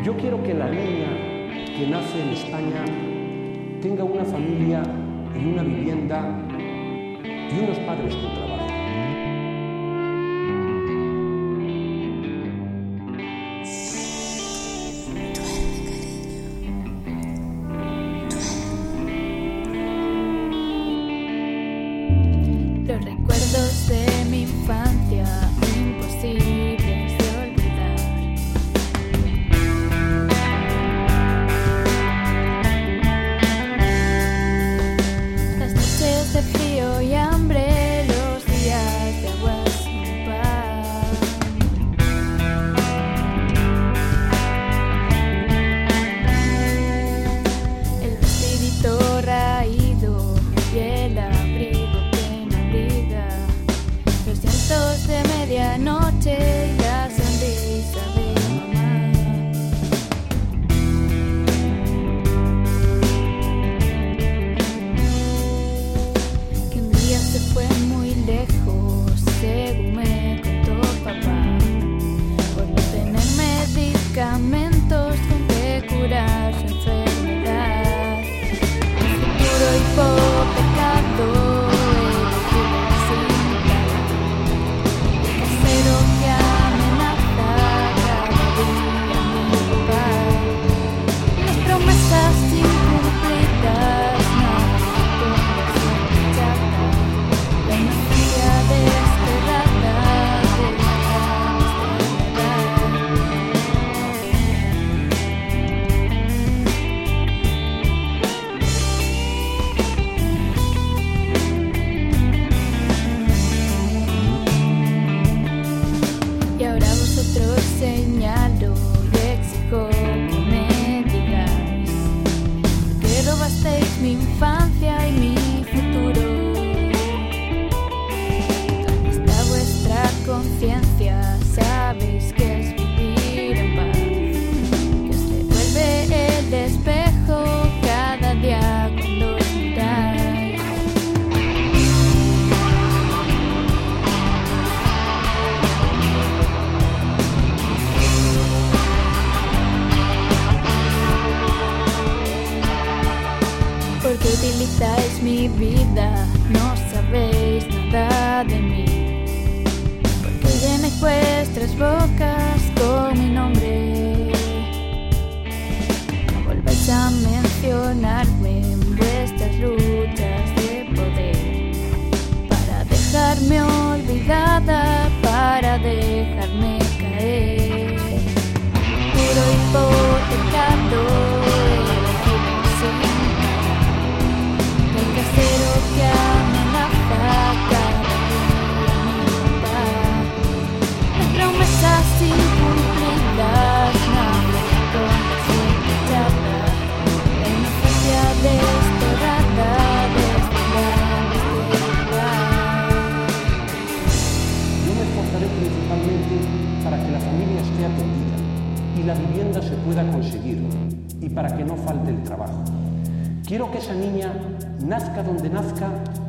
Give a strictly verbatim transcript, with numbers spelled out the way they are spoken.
Yo quiero que la niña que nace en España tenga una familia y una vivienda y unos padres con trabajo. Los recuerdos de mi infancia, imposibles de olvidar. Las noches de frío y hambre, los días de agua sin pan. El vestidito raído y el abrigo de medianoche y la sonrisa de mamá. Que un día se fue muy lejos, según me contó papá, por no tener medicamentos con que curar su enfermedad. El futuro hipotecado. Señalo y exijo que me digáis que robasteis mi infancia y mi futuro. ¿Dónde está vuestra conciencia? Sabéis que es vivir en paz, que os devuelve el espejo cada día cuando os miráis. Porque utilizáis mi vida, no sabéis nada de mí. Porque llenáis vuestras bocas con mi nombre. No volváis a mencionarme en vuestras luchas de poder, para dejarme olvidada, para dejarme caer. Puro hipotecado. Que amenaza cada día mi papá. Las promesas incumplidas, nada con la suerte chata. La inocencia desterrada desde este lugar. Yo me esforzaré principalmente para que la familia esté atendida y la vivienda se pueda conseguir y para que no falte el trabajo. Quiero que esa niña nazca donde nazca